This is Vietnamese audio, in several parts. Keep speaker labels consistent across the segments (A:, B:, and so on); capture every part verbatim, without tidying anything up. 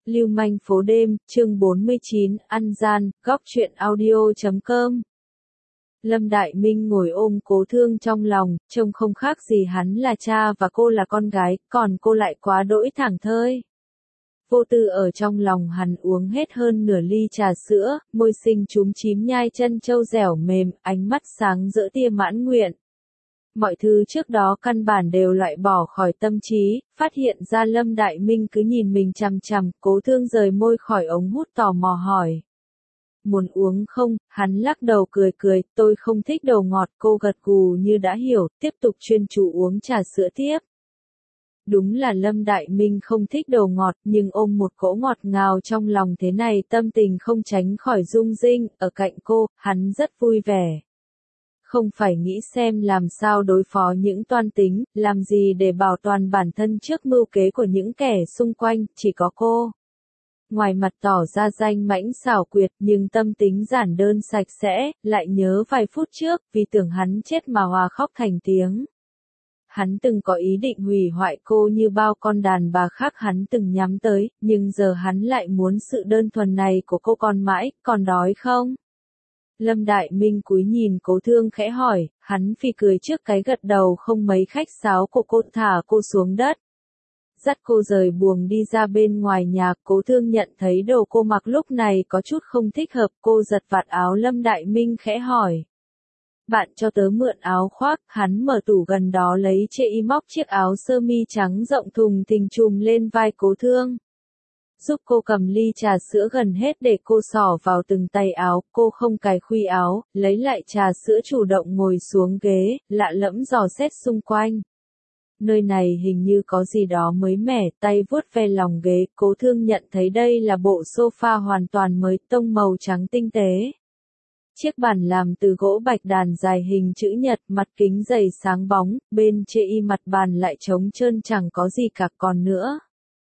A: Lưu manh phố đêm, chương bốn mươi chín, ăn gian, góc truyện audio chấm com. Lâm Đại Minh ngồi ôm Cố Thương trong lòng, trông không khác gì hắn là cha và cô là con gái, còn cô lại quá đỗi thảng thơi. Vô tư ở trong lòng hắn uống hết hơn nửa ly trà sữa, môi xinh chúm chím nhai chân trâu dẻo mềm, ánh mắt sáng rỡ tia mãn nguyện. Mọi thứ trước đó căn bản đều loại bỏ khỏi tâm trí, phát hiện ra Lâm Đại Minh cứ nhìn mình chằm chằm, Cố Thương rời môi khỏi ống hút tò mò hỏi. Muốn uống không? Hắn lắc đầu cười cười, tôi không thích đồ ngọt, cô gật gù như đã hiểu, tiếp tục chuyên chú uống trà sữa tiếp. Đúng là Lâm Đại Minh không thích đồ ngọt, nhưng ôm một cỗ ngọt ngào trong lòng thế này tâm tình không tránh khỏi rung rinh, ở cạnh cô, hắn rất vui vẻ. Không phải nghĩ xem làm sao đối phó những toan tính, làm gì để bảo toàn bản thân trước mưu kế của những kẻ xung quanh, chỉ có cô. Ngoài mặt tỏ ra danh mãnh xảo quyệt nhưng tâm tính giản đơn sạch sẽ, lại nhớ vài phút trước vì tưởng hắn chết mà hòa khóc thành tiếng. Hắn từng có ý định hủy hoại cô như bao con đàn bà khác hắn từng nhắm tới, nhưng giờ hắn lại muốn sự đơn thuần này của cô còn mãi, còn đói không? Lâm Đại Minh cúi nhìn Cố Thương khẽ hỏi, hắn phì cười trước cái gật đầu không mấy khách sáo của cô, thả cô xuống đất. Dắt cô rời buồng đi ra bên ngoài nhà, Cố Thương nhận thấy đồ cô mặc lúc này có chút không thích hợp, cô giật vạt áo Lâm Đại Minh khẽ hỏi. Bạn cho tớ mượn áo khoác, hắn mở tủ gần đó lấy chệ y móc chiếc áo sơ mi trắng rộng thùng thình trùm lên vai Cố Thương. Giúp cô cầm ly trà sữa gần hết để cô xỏ vào từng tay áo, cô không cài khuy áo, lấy lại trà sữa chủ động ngồi xuống ghế, lạ lẫm dò xét xung quanh. Nơi này hình như có gì đó mới mẻ, tay vuốt ve lòng ghế, Cố Thương nhận thấy đây là bộ sofa hoàn toàn mới, tông màu trắng tinh tế. Chiếc bàn làm từ gỗ bạch đàn dài hình chữ nhật, mặt kính dày sáng bóng, bên chệ y mặt bàn lại trống trơn chẳng có gì cả còn nữa.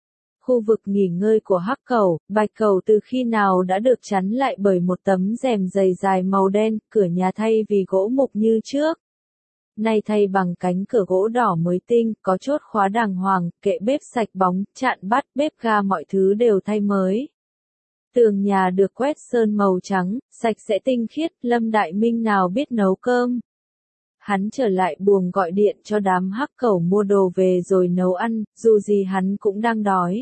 A: Khu vực nghỉ ngơi của hắc cầu, bạch cầu từ khi nào đã được chắn lại bởi một tấm rèm dày dài màu đen, cửa nhà thay vì gỗ mục như trước. Nay thay bằng cánh cửa gỗ đỏ mới tinh, có chốt khóa đàng hoàng, kệ bếp sạch bóng, chạn bát, bếp ga mọi thứ đều thay mới. Tường nhà được quét sơn màu trắng, sạch sẽ tinh khiết, Lâm Đại Minh nào biết nấu cơm. Hắn trở lại buồng gọi điện cho đám hắc cẩu mua đồ về rồi nấu ăn, dù gì hắn cũng đang đói.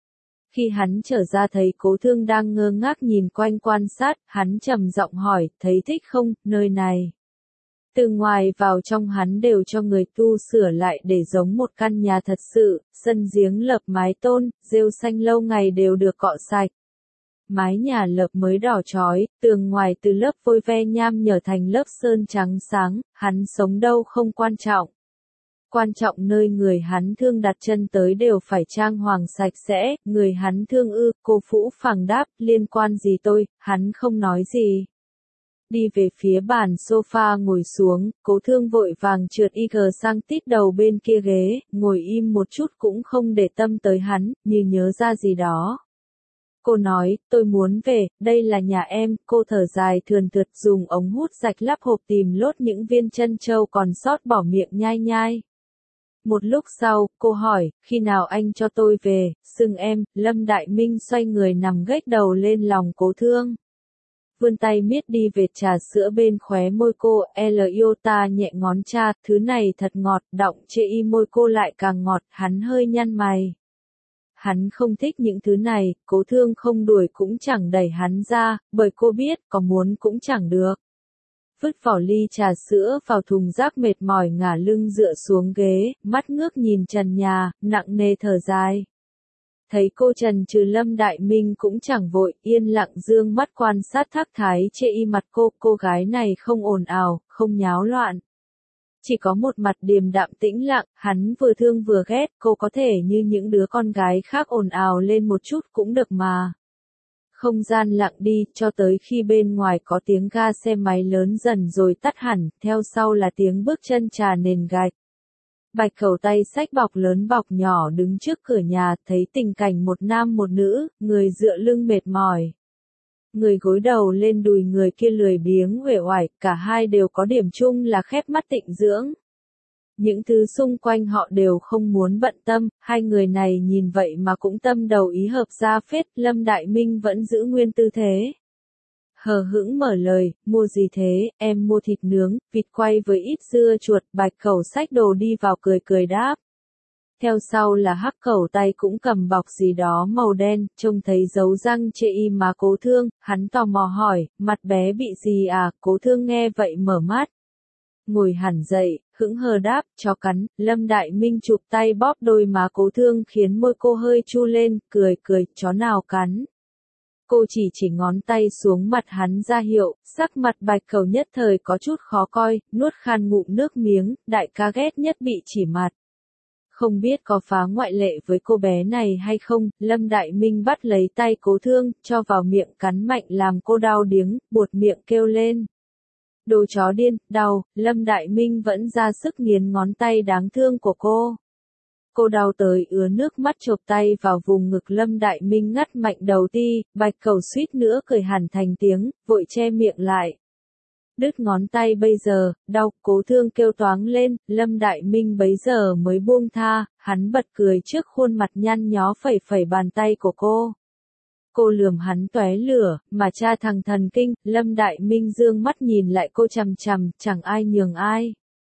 A: Khi hắn trở ra thấy Cố Thương đang ngơ ngác nhìn quanh quan sát, hắn trầm giọng hỏi, thấy thích không, nơi này. Từ ngoài vào trong hắn đều cho người tu sửa lại để giống một căn nhà thật sự, sân giếng lợp mái tôn, rêu xanh lâu ngày đều được cọ sạch. Mái nhà lợp mới đỏ chói, tường ngoài từ lớp vôi ve nham nhở thành lớp sơn trắng sáng, hắn sống đâu không quan trọng. Quan trọng nơi người hắn thương đặt chân tới đều phải trang hoàng sạch sẽ, người hắn thương ư, cô Phũ phàng đáp, liên quan gì tôi, hắn không nói gì. Đi về phía bàn sofa ngồi xuống, Cố Thương vội vàng trượt y gờ sang tít đầu bên kia ghế, ngồi im một chút cũng không để tâm tới hắn, như nhớ ra gì đó. Cô nói, tôi muốn về, đây là nhà em, cô thở dài thườn thượt dùng ống hút rạch lắp hộp tìm lốt những viên trân châu còn sót bỏ miệng nhai nhai. Một lúc sau, cô hỏi, khi nào anh cho tôi về, xưng em, Lâm Đại Minh xoay người nằm gách đầu lên lòng Cố Thương. Vươn tay miết đi vệt trà sữa bên khóe môi cô, L iota nhẹ ngón cha, thứ này thật ngọt, đọng chệ y môi cô lại càng ngọt, hắn hơi nhăn mày. Hắn không thích những thứ này, Cố Thương không đuổi cũng chẳng đẩy hắn ra, bởi cô biết, có muốn cũng chẳng được. Vứt vỏ ly trà sữa vào thùng rác mệt mỏi ngả lưng dựa xuống ghế, mắt ngước nhìn trần nhà, nặng nề thở dài. Thấy cô trần trừ Lâm Đại Minh cũng chẳng vội, yên lặng dương mắt quan sát thác thái chệ y mặt cô, cô gái này không ồn ào, không nháo loạn. Chỉ có một mặt điềm đạm tĩnh lặng, hắn vừa thương vừa ghét, cô có thể như những đứa con gái khác ồn ào lên một chút cũng được mà. Không gian lặng đi, cho tới khi bên ngoài có tiếng ga xe máy lớn dần rồi tắt hẳn, theo sau là tiếng bước chân trà nền gạch. Bạch Cầu tay xách bọc lớn bọc nhỏ đứng trước cửa nhà, thấy tình cảnh một nam một nữ, người dựa lưng mệt mỏi. Người gối đầu lên đùi người kia lười biếng uể oải, cả hai đều có điểm chung là khép mắt tịnh dưỡng. những thứ xung quanh họ đều không muốn bận tâm, hai người này nhìn vậy mà cũng tâm đầu ý hợp ra phết, Lâm Đại Minh vẫn giữ nguyên tư thế. Hờ hững mở lời, mua gì thế, em mua thịt nướng, vịt quay với ít dưa chuột, Bạch Cẩu xách đồ đi vào cười cười đáp. Theo sau là Hắc Cẩu tay cũng cầm bọc gì đó màu đen, trông thấy dấu răng chê y má Cố Thương, hắn tò mò hỏi, mặt bé bị gì à, Cố Thương nghe vậy mở mắt. Ngồi hẳn dậy, hững hờ đáp, chó cắn, Lâm Đại Minh chụp tay bóp đôi má Cố Thương khiến môi cô hơi chu lên, cười cười, chó nào cắn. Cô chỉ chỉ ngón tay xuống mặt hắn ra hiệu, sắc mặt Bạch Cẩu nhất thời có chút khó coi, nuốt khan ngụm nước miếng, đại ca ghét nhất bị chỉ mặt. Không biết có phá ngoại lệ với cô bé này hay không, Lâm Đại Minh bắt lấy tay Cố Thương, cho vào miệng cắn mạnh làm cô đau điếng, buột miệng kêu lên. Đồ chó điên, đau, Lâm Đại Minh vẫn ra sức nghiến ngón tay đáng thương của cô. Cô đau tới ứa nước mắt chộp tay vào vùng ngực Lâm Đại Minh ngắt mạnh đầu ti, Bạch Cẩu suýt nữa cười hẳn thành tiếng, vội che miệng lại. Đứt ngón tay bây giờ, đau, Cố Thương kêu toáng lên, Lâm Đại Minh bấy giờ mới buông tha, hắn bật cười trước khuôn mặt nhăn nhó phẩy phẩy bàn tay của cô. Cô lườm hắn tóe lửa, mà cha thằng thần kinh, Lâm Đại Minh dương mắt nhìn lại cô chằm chằm, chẳng ai nhường ai.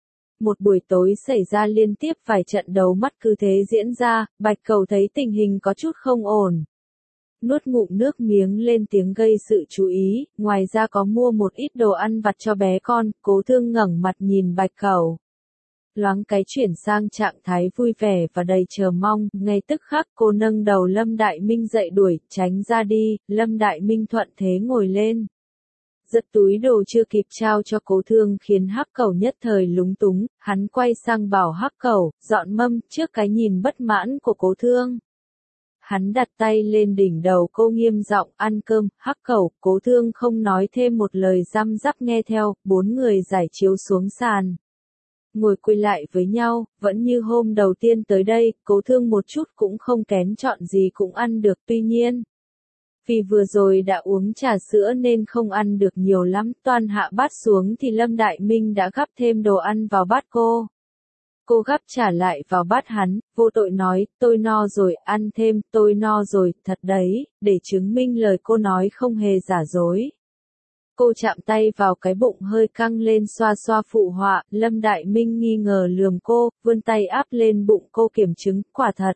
A: Một buổi tối xảy ra liên tiếp vài trận đấu mắt cứ thế diễn ra, Bạch Cẩu thấy tình hình có chút không ổn. Nuốt ngụm nước miếng lên tiếng gây sự chú ý, ngoài ra có mua một ít đồ ăn vặt cho bé con, Cố Thương ngẩng mặt nhìn Bạch Cẩu. Loáng cái chuyển sang trạng thái vui vẻ và đầy chờ mong, ngay tức khắc cô nâng đầu Lâm Đại Minh dậy đuổi, tránh ra đi, Lâm Đại Minh thuận thế ngồi lên. Giật túi đồ chưa kịp trao cho Cố Thương khiến Hắc Cẩu nhất thời lúng túng, hắn quay sang bảo Hắc Cẩu, dọn mâm, trước cái nhìn bất mãn của Cố Thương. Hắn đặt tay lên đỉnh đầu cô nghiêm giọng ăn cơm, Hắc Cẩu, Cố Thương không nói thêm một lời răm rắp nghe theo, bốn người giải chiếu xuống sàn. Ngồi quay lại với nhau, vẫn như hôm đầu tiên tới đây, Cố Thương một chút cũng không kén chọn gì cũng ăn được, tuy nhiên. Vì vừa rồi đã uống trà sữa nên không ăn được nhiều lắm, toàn hạ bát xuống thì Lâm Đại Minh đã gắp thêm đồ ăn vào bát cô. Cô gắp trả lại vào bát hắn, vô tội nói, tôi no rồi, ăn thêm, tôi no rồi, thật đấy, để chứng minh lời cô nói không hề giả dối. Cô chạm tay vào cái bụng hơi căng lên xoa xoa phụ họa, Lâm Đại Minh nghi ngờ lườm cô, vươn tay áp lên bụng cô kiểm chứng, quả thật.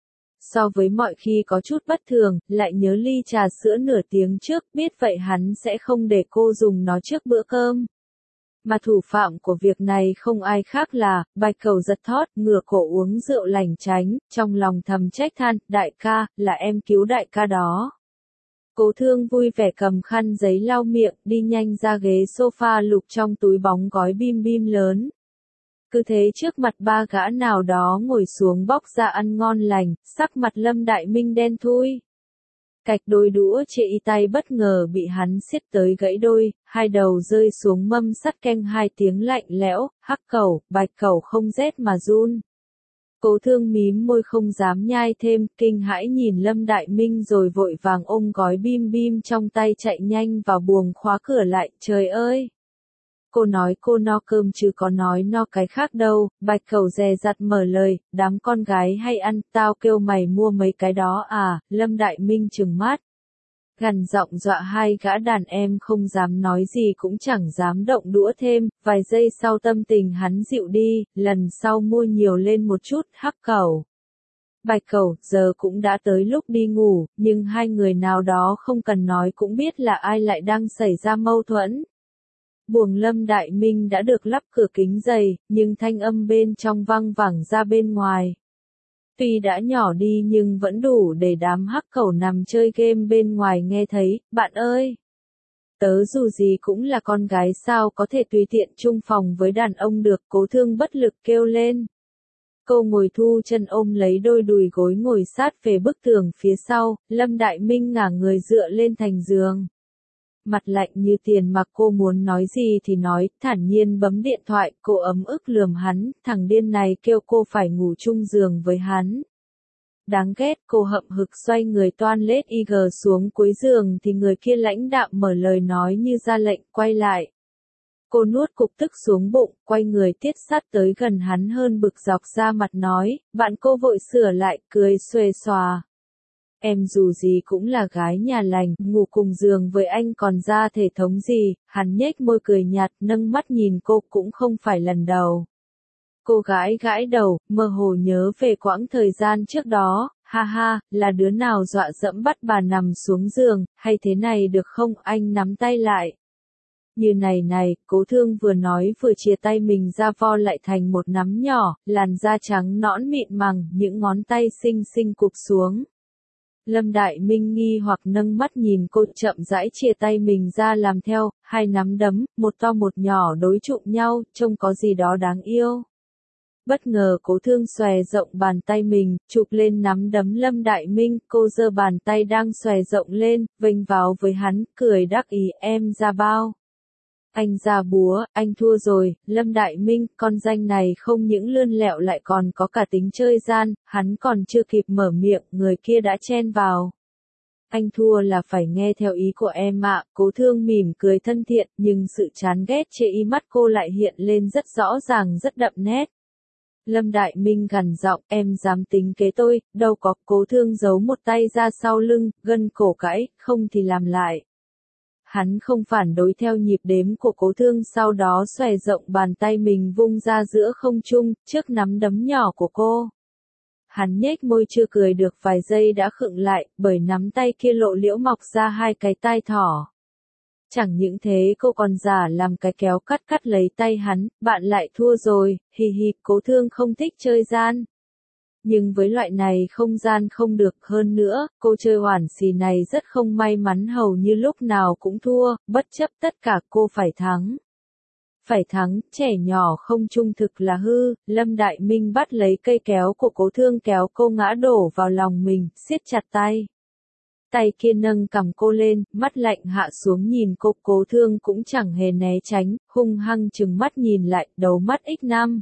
A: So với mọi khi có chút bất thường, lại nhớ ly trà sữa nửa tiếng trước, biết vậy hắn sẽ không để cô dùng nó trước bữa cơm. Mà thủ phạm của việc này không ai khác là, Bạch Cẩu giật thót, ngửa cổ uống rượu lành tránh, trong lòng thầm trách than, đại ca, là em cứu đại ca đó. Cố Thương vui vẻ cầm khăn giấy lau miệng, đi nhanh ra ghế sofa lục trong túi bóng gói bim bim lớn. Cứ thế trước mặt ba gã nào đó ngồi xuống bóc ra ăn ngon lành, sắc mặt Lâm Đại Minh đen thui. Cạch đôi đũa chệ y tay bất ngờ bị hắn siết tới gãy đôi, hai đầu rơi xuống mâm sắt canh hai tiếng lạnh lẽo, Hắc Cẩu, Bạch Cẩu không rét mà run. Cố Thương mím môi không dám nhai thêm, kinh hãi nhìn Lâm Đại Minh rồi vội vàng ôm gói bim bim trong tay chạy nhanh vào buồng khóa cửa lại, trời ơi! Cô nói cô no cơm chứ có nói no cái khác đâu, Bạch Cẩu dè dặt mở lời, đám con gái hay ăn, tao kêu mày mua mấy cái đó à, Lâm Đại Minh trừng mắt. Gằn giọng dọa hai gã đàn em không dám nói gì cũng chẳng dám động đũa thêm, vài giây sau tâm tình hắn dịu đi, lần sau mua nhiều lên một chút, Hắc Cẩu. Bạch Cẩu, giờ cũng đã tới lúc đi ngủ, nhưng hai người nào đó không cần nói cũng biết là ai lại đang xảy ra mâu thuẫn. Buồng Lâm Đại Minh đã được lắp cửa kính dày, nhưng thanh âm bên trong văng vẳng ra bên ngoài. Tuy đã nhỏ đi nhưng vẫn đủ để đám Hắc Cẩu nằm chơi game bên ngoài nghe thấy, bạn ơi! Tớ dù gì cũng là con gái sao có thể tùy tiện chung phòng với đàn ông được, Cố Thương bất lực kêu lên. Cô ngồi thu chân ôm lấy đôi đùi gối ngồi sát về bức tường phía sau, Lâm Đại Minh ngả người dựa lên thành giường. Mặt lạnh như tiền mặc cô muốn nói gì thì nói, thản nhiên bấm điện thoại, cô ấm ức lườm hắn, thằng điên này kêu cô phải ngủ chung giường với hắn. Đáng ghét, cô hậm hực xoay người toan lết y gờ xuống cuối giường thì người kia lãnh đạm mở lời nói như ra lệnh, quay lại. Cô nuốt cục tức xuống bụng, quay người tiết sát tới gần hắn hơn bực dọc ra mặt nói, bạn cô vội sửa lại, cười xuề xòa. Em dù gì cũng là gái nhà lành, ngủ cùng giường với anh còn ra thể thống gì, hắn nhếch môi cười nhạt, nâng mắt nhìn cô cũng không phải lần đầu. Cô gái gãi đầu, mơ hồ nhớ về quãng thời gian trước đó, ha ha, là đứa nào dọa dẫm bắt bà nằm xuống giường, hay thế này được không, anh nắm tay lại. Như này này, Cố Thương vừa nói vừa chia tay mình ra vo lại thành một nắm nhỏ, làn da trắng nõn mịn màng, những ngón tay xinh xinh cụp xuống. Lâm Đại Minh nghi hoặc nâng mắt nhìn cô chậm rãi chia tay mình ra làm theo, hai nắm đấm, một to một nhỏ đối trụng nhau, trông có gì đó đáng yêu. Bất ngờ Cố Thương xòe rộng bàn tay mình, chụp lên nắm đấm Lâm Đại Minh, cô giơ bàn tay đang xòe rộng lên, vênh vào với hắn, cười đắc ý, em ra bao. Anh ra búa, anh thua rồi, Lâm Đại Minh, con danh này không những lươn lẹo lại còn có cả tính chơi gian, hắn còn chưa kịp mở miệng, người kia đã chen vào. Anh thua là phải nghe theo ý của em ạ, Cố Thương mỉm cười thân thiện, nhưng sự chán ghét chê y mắt cô lại hiện lên rất rõ ràng rất đậm nét. Lâm Đại Minh gằn giọng, em dám tính kế tôi, đâu có. Cố Thương giấu một tay ra sau lưng, gân cổ cãi, không thì làm lại. Hắn không phản đối theo nhịp đếm của Cố Thương, sau đó xòe rộng bàn tay mình vung ra giữa không trung, trước nắm đấm nhỏ của cô. Hắn nhếch môi chưa cười được vài giây đã khựng lại, bởi nắm tay kia lộ liễu mọc ra hai cái tai thỏ. Chẳng những thế cô còn giả làm cái kéo cắt cắt lấy tay hắn, bạn lại thua rồi, hì hì. Cố Thương không thích chơi gian. Nhưng với loại này không gian không được, hơn nữa, cô chơi oản xì này rất không may mắn, hầu như lúc nào cũng thua, bất chấp tất cả cô phải thắng. Phải thắng, trẻ nhỏ không trung thực là hư. Lâm Đại Minh bắt lấy cây kéo của Cố Thương kéo cô ngã đổ vào lòng mình, siết chặt tay. Tay kia nâng cằm cô lên, mắt lạnh hạ xuống nhìn cô. Cố Thương cũng chẳng hề né tránh, hung hăng trừng mắt nhìn lại, đầu mắt ích năm.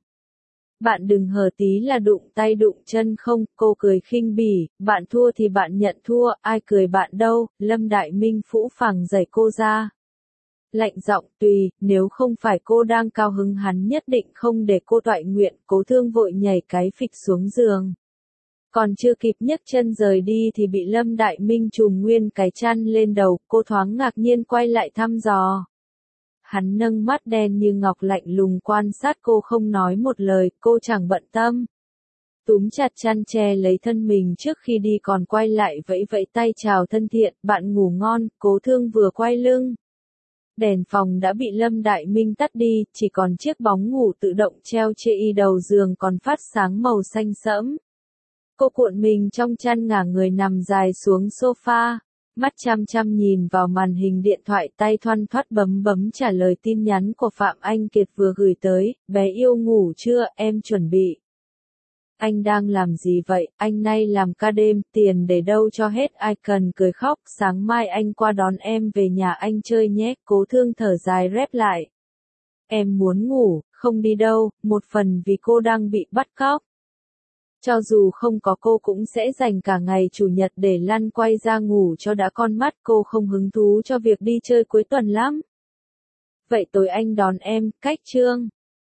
A: Bạn đừng hờ tí là đụng tay đụng chân không, cô cười khinh bỉ, bạn thua thì bạn nhận thua, ai cười bạn đâu. Lâm Đại Minh phũ phàng đẩy cô ra. Lạnh giọng, tùy, nếu không phải cô đang cao hứng hắn nhất định không để cô toại nguyện. Cố Thương vội nhảy cái phịch xuống giường. Còn chưa kịp nhấc chân rời đi thì bị Lâm Đại Minh trùm nguyên cái chăn lên đầu, cô thoáng ngạc nhiên quay lại thăm dò. Hắn nâng mắt đen như ngọc lạnh lùng quan sát cô không nói một lời, cô chẳng bận tâm. Túm chặt chăn che lấy thân mình trước khi đi còn quay lại vẫy vẫy tay chào thân thiện, bạn ngủ ngon. Cố Thương vừa quay lưng. Đèn phòng đã bị Lâm Đại Minh tắt đi, chỉ còn chiếc bóng ngủ tự động treo trên y đầu giường còn phát sáng màu xanh sẫm. Cô cuộn mình trong chăn ngả người nằm dài xuống sofa, mắt chăm chăm nhìn vào màn hình điện thoại, tay thoăn thoắt bấm bấm trả lời tin nhắn của Phạm Anh Kiệt vừa gửi tới, bé yêu ngủ chưa, em chuẩn bị. Anh đang làm gì vậy, anh nay làm ca đêm, tiền để đâu cho hết, ai cần cười khóc, sáng mai anh qua đón em về nhà anh chơi nhé. Cố Thương thở dài rép lại. Em muốn ngủ, không đi đâu, một phần vì cô đang bị bắt cóc. Cho dù không có cô cũng sẽ dành cả ngày chủ nhật để lăn quay ra ngủ cho đã con mắt, cô không hứng thú cho việc đi chơi cuối tuần lắm. Vậy tối anh đón em, cách trương.